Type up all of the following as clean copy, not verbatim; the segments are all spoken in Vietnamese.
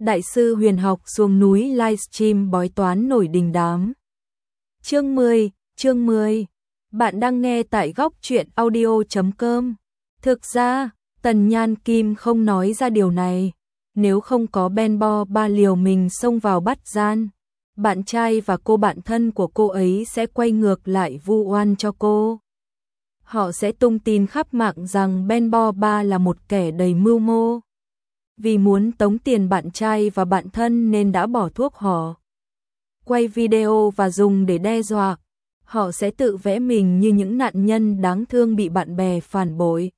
Đại sư huyền học xuống núi livestream bói toán nổi đình đám. Chương 10. Bạn đang nghe tại góc truyện audio.com. Thực ra, Tần Nhan Kim không nói ra điều này. Nếu không có Ben Bo Ba liều mình xông vào bắt gian, bạn trai và cô bạn thân của cô ấy sẽ quay ngược lại vu oan cho cô. Họ sẽ tung tin khắp mạng rằng Ben Bo Ba là một kẻ đầy mưu mô. Vì muốn tống tiền bạn trai và bạn thân nên đã bỏ thuốc họ. Quay video và dùng để đe dọa. Họ sẽ tự vẽ mình như những nạn nhân đáng thương bị bạn bè phản bội.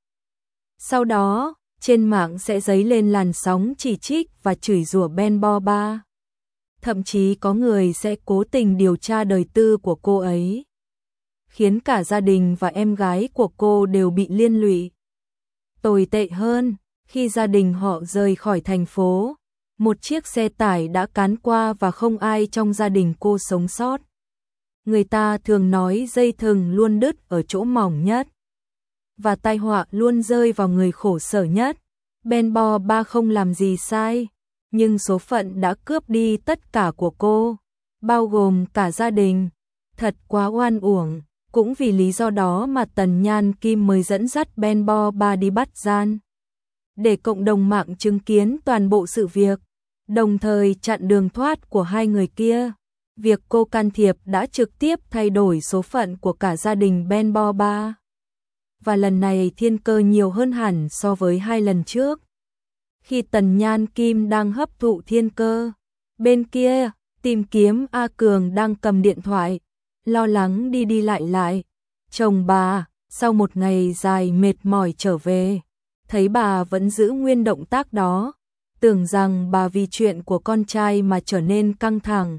Sau đó, trên mạng sẽ dấy lên làn sóng chỉ trích và chửi rủa Ben Bo Ba. Thậm chí có người sẽ cố tình điều tra đời tư của cô ấy, khiến cả gia đình và em gái của cô đều bị liên lụy. Tồi tệ hơn, khi gia đình họ rời khỏi thành phố, một chiếc xe tải đã cán qua và không ai trong gia đình cô sống sót. Người ta thường nói dây thừng luôn đứt ở chỗ mỏng nhất, và tai họa luôn rơi vào người khổ sở nhất. Ben Bo Ba không làm gì sai, nhưng số phận đã cướp đi tất cả của cô, bao gồm cả gia đình. Thật quá oan uổng. Cũng vì lý do đó mà Tần Nhan Kim mới dẫn dắt Ben Bo Ba đi bắt gian, để cộng đồng mạng chứng kiến toàn bộ sự việc, đồng thời chặn đường thoát của hai người kia. Việc cô can thiệp đã trực tiếp thay đổi số phận của cả gia đình Ben Bo Ba. Và lần này thiên cơ nhiều hơn hẳn so với hai lần trước. Khi Tần Nhan Kim đang hấp thụ thiên cơ, bên kia, tìm kiếm A Cường đang cầm điện thoại, lo lắng đi lại. Chồng bà, sau một ngày dài mệt mỏi trở về, thấy bà vẫn giữ nguyên động tác đó, tưởng rằng bà vì chuyện của con trai mà trở nên căng thẳng.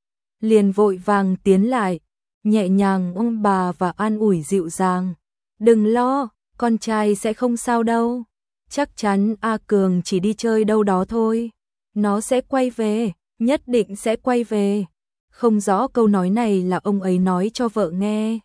Liền vội vàng tiến lại, nhẹ nhàng ôm bà và an ủi dịu dàng. Đừng lo, con trai sẽ không sao đâu. Chắc chắn A Cường chỉ đi chơi đâu đó thôi. Nó sẽ quay về, nhất định sẽ quay về. Không rõ câu nói này là ông ấy nói cho vợ nghe,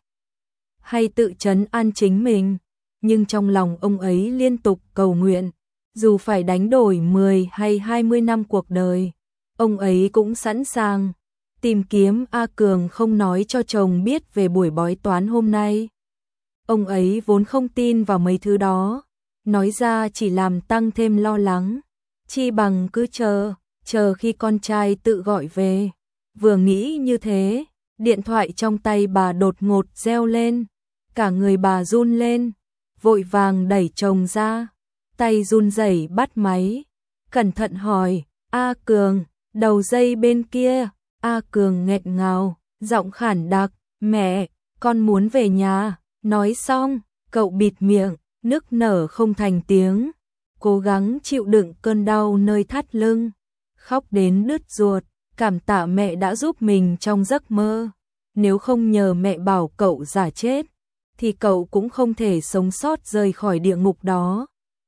hay tự trấn an chính mình, nhưng trong lòng ông ấy liên tục cầu nguyện, dù phải đánh đổi 10 hay 20 năm cuộc đời, ông ấy cũng sẵn sàng tìm kiếm A Cường không nói cho chồng biết về buổi bói toán hôm nay. Ông ấy vốn không tin vào mấy thứ đó, nói ra chỉ làm tăng thêm lo lắng, chi bằng cứ chờ khi con trai tự gọi về. Vừa nghĩ như thế, điện thoại trong tay bà đột ngột reo lên, cả người bà run lên, vội vàng đẩy chồng ra, tay run rẩy bắt máy, cẩn thận hỏi, A Cường, đầu dây bên kia. A Cường nghẹn ngào, giọng khản đặc, mẹ, con muốn về nhà. Nói xong, cậu bịt miệng, nức nở không thành tiếng, cố gắng chịu đựng cơn đau nơi thắt lưng, khóc đến đứt ruột. Cảm tạ mẹ đã giúp mình trong giấc mơ. Nếu không nhờ mẹ bảo cậu giả chết, thì cậu cũng không thể sống sót rời khỏi địa ngục đó.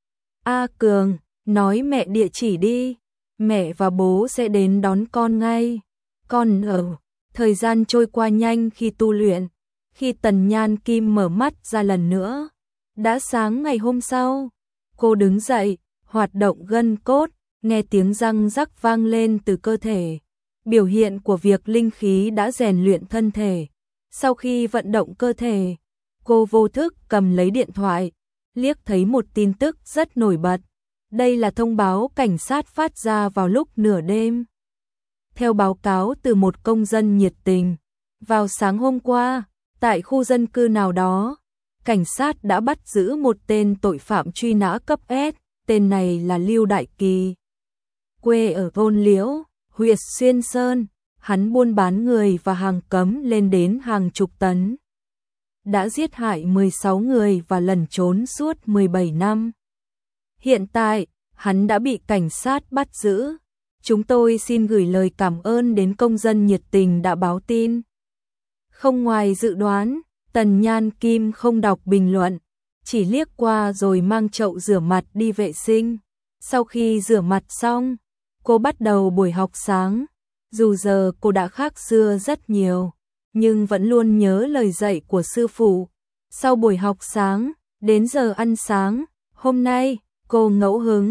A Cường, nói mẹ địa chỉ đi. Mẹ và bố sẽ đến đón con ngay. Con ở. Thời gian trôi qua nhanh khi tu luyện. Khi Tần Nhan Kim mở mắt ra lần nữa, đã sáng ngày hôm sau. Cô đứng dậy, hoạt động gân cốt, nghe tiếng răng rắc vang lên từ cơ thể. Biểu hiện của việc linh khí đã rèn luyện thân thể. Sau khi vận động cơ thể, cô vô thức cầm lấy điện thoại, liếc thấy một tin tức rất nổi bật. Đây là thông báo cảnh sát phát ra vào lúc nửa đêm. Theo báo cáo từ một công dân nhiệt tình, vào sáng hôm qua, tại khu dân cư nào đó, cảnh sát đã bắt giữ một tên tội phạm truy nã cấp S, tên này là Lưu Đại Kỳ. Quê ở thôn Liễu, huyện Xuyên Sơn, hắn buôn bán người và hàng cấm lên đến hàng chục tấn. Đã giết hại 16 người và lẩn trốn suốt 17 năm. Hiện tại, hắn đã bị cảnh sát bắt giữ. Chúng tôi xin gửi lời cảm ơn đến công dân nhiệt tình đã báo tin. Không ngoài dự đoán, Tần Nhan Kim không đọc bình luận, chỉ liếc qua rồi mang chậu rửa mặt đi vệ sinh. Sau khi rửa mặt xong, cô bắt đầu buổi học sáng. Dù giờ cô đã khác xưa rất nhiều, nhưng vẫn luôn nhớ lời dạy của sư phụ. Sau buổi học sáng, đến giờ ăn sáng, hôm nay cô ngẫu hứng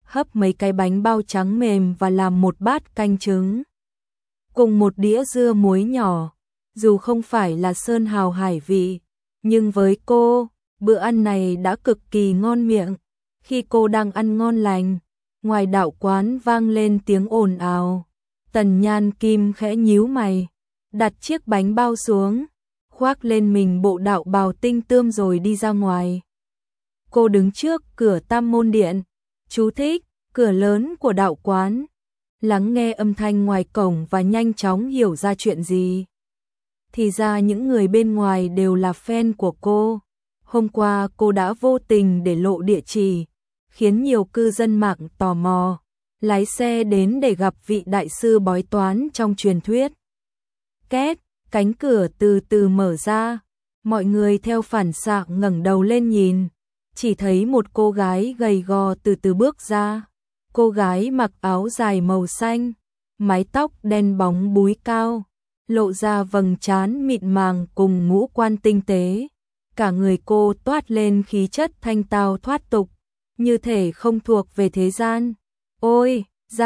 hấp mấy cái bánh bao trắng mềm và làm một bát canh trứng. Cùng một đĩa dưa muối nhỏ, dù không phải là sơn hào hải vị, nhưng với cô, bữa ăn này đã cực kỳ ngon miệng. Khi cô đang ăn ngon lành, ngoài đạo quán vang lên tiếng ồn ào. Tần Nhan Kim khẽ nhíu mày, đặt chiếc bánh bao xuống, khoác lên mình bộ đạo bào tinh tươm rồi đi ra ngoài. Cô đứng trước cửa Tam Môn Điện, chú thích, cửa lớn của đạo quán, lắng nghe âm thanh ngoài cổng và nhanh chóng hiểu ra chuyện gì. Thì ra những người bên ngoài đều là fan của cô. Hôm qua cô đã vô tình để lộ địa chỉ, khiến nhiều cư dân mạng tò mò, lái xe đến để gặp vị đại sư bói toán trong truyền thuyết. Két, cánh cửa từ từ mở ra, mọi người theo phản xạ ngẩng đầu lên nhìn, chỉ thấy một cô gái gầy gò từ từ bước ra. Cô gái mặc áo dài màu xanh, mái tóc đen bóng búi cao, lộ ra vầng trán mịn màng cùng ngũ quan tinh tế. Cả người cô toát lên khí chất thanh tao thoát tục, như thể không thuộc về thế gian. Ôi,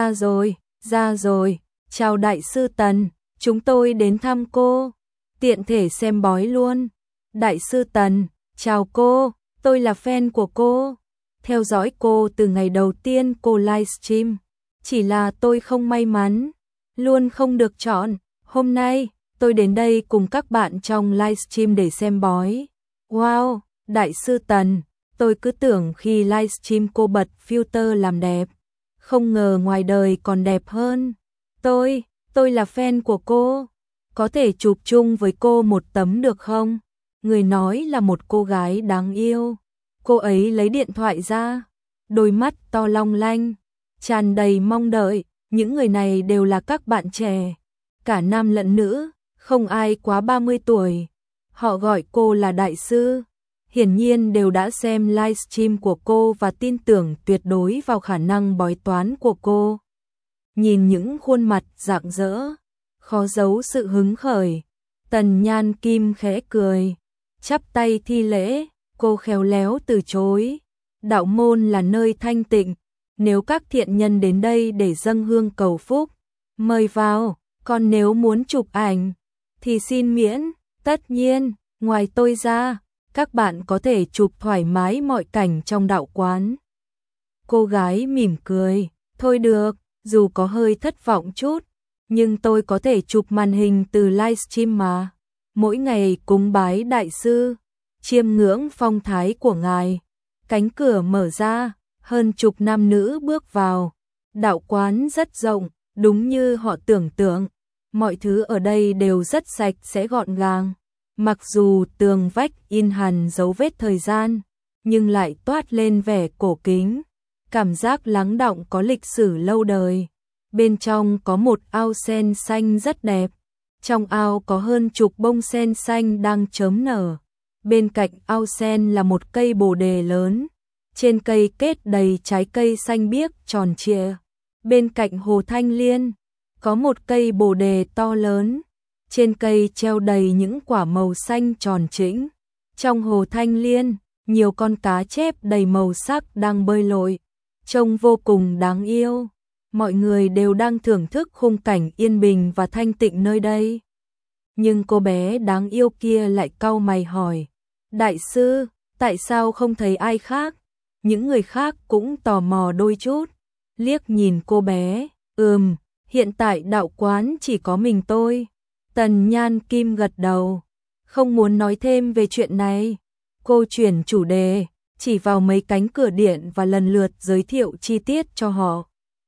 ra rồi, chào đại sư Tần, chúng tôi đến thăm cô, tiện thể xem bói luôn. Đại sư Tần, chào cô, tôi là fan của cô, theo dõi cô từ ngày đầu tiên cô livestream, chỉ là tôi không may mắn, luôn không được chọn. Hôm nay, tôi đến đây cùng các bạn trong livestream để xem bói. Wow, đại sư Tần, tôi cứ tưởng khi livestream cô bật filter làm đẹp, không ngờ ngoài đời còn đẹp hơn. Tôi là fan của cô, có thể chụp chung với cô một tấm được không? Người nói là một cô gái đáng yêu. Cô ấy lấy điện thoại ra, đôi mắt to long lanh, tràn đầy mong đợi. Những người này đều là các bạn trẻ, cả nam lẫn nữ, không ai quá 30 tuổi. Họ gọi cô là đại sư, hiển nhiên đều đã xem livestream của cô và tin tưởng tuyệt đối vào khả năng bói toán của cô. Nhìn những khuôn mặt rạng rỡ, khó giấu sự hứng khởi, Tần Nhan Kim khẽ cười, chắp tay thi lễ. Cô khéo léo từ chối. Đạo môn là nơi thanh tịnh, nếu các thiện nhân đến đây để dâng hương cầu phúc, mời vào, còn nếu muốn chụp ảnh thì xin miễn. Tất nhiên, ngoài tôi ra, các bạn có thể chụp thoải mái mọi cảnh trong đạo quán. Cô gái mỉm cười, thôi được, dù có hơi thất vọng chút, nhưng tôi có thể chụp màn hình từ livestream mà. Mỗi ngày cúng bái đại sư, chiêm ngưỡng phong thái của ngài. Cánh cửa mở ra, hơn chục nam nữ bước vào. Đạo quán rất rộng, đúng như họ tưởng tượng. Mọi thứ ở đây đều rất sạch sẽ gọn gàng. Mặc dù tường vách in hằn dấu vết thời gian, nhưng lại toát lên vẻ cổ kính. Cảm giác lắng đọng có lịch sử lâu đời. Bên trong có một ao sen xanh rất đẹp. Trong ao có hơn chục bông sen xanh đang chớm nở. Bên cạnh ao sen là một cây bồ đề lớn. Trên cây kết đầy trái cây xanh biếc tròn trịa. Bên cạnh hồ Thanh Liên có một cây bồ đề to lớn. Trên cây treo đầy những quả màu xanh tròn trĩnh. Trong hồ Thanh Liên, nhiều con cá chép đầy màu sắc đang bơi lội, trông vô cùng đáng yêu. Mọi người đều đang thưởng thức khung cảnh yên bình và thanh tịnh nơi đây. Nhưng cô bé đáng yêu kia lại cau mày hỏi, đại sư, tại sao không thấy ai khác? Những người khác cũng tò mò đôi chút, liếc nhìn cô bé, hiện tại đạo quán chỉ có mình tôi. Tần Nhan Kim gật đầu, không muốn nói thêm về chuyện này. Cô chuyển chủ đề, chỉ vào mấy cánh cửa điện và lần lượt giới thiệu chi tiết cho họ.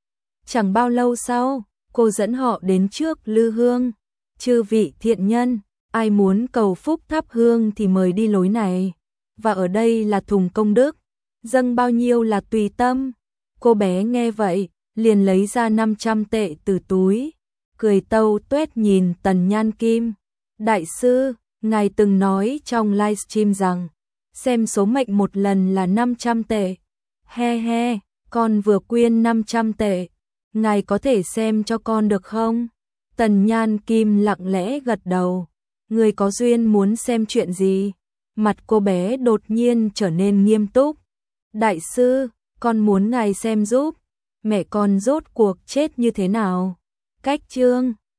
Chẳng bao lâu sau, cô dẫn họ đến trước lư hương. Chư vị thiện nhân, ai muốn cầu phúc thắp hương thì mời đi lối này. Và ở đây là thùng công đức, dâng bao nhiêu là tùy tâm. Cô bé nghe vậy, liền lấy ra 500 tệ từ túi, cười tâu tuét nhìn Tần Nhan Kim. Đại sư, ngài từng nói trong livestream rằng, xem số mệnh một lần là 500 tệ. He he, con vừa quyên 500 tệ. Ngài có thể xem cho con được không? Tần Nhan Kim lặng lẽ gật đầu. Người có duyên muốn xem chuyện gì? Mặt cô bé đột nhiên trở nên nghiêm túc. Đại sư, con muốn ngài xem giúp. Mẹ con rốt cuộc chết như thế nào? Cách chương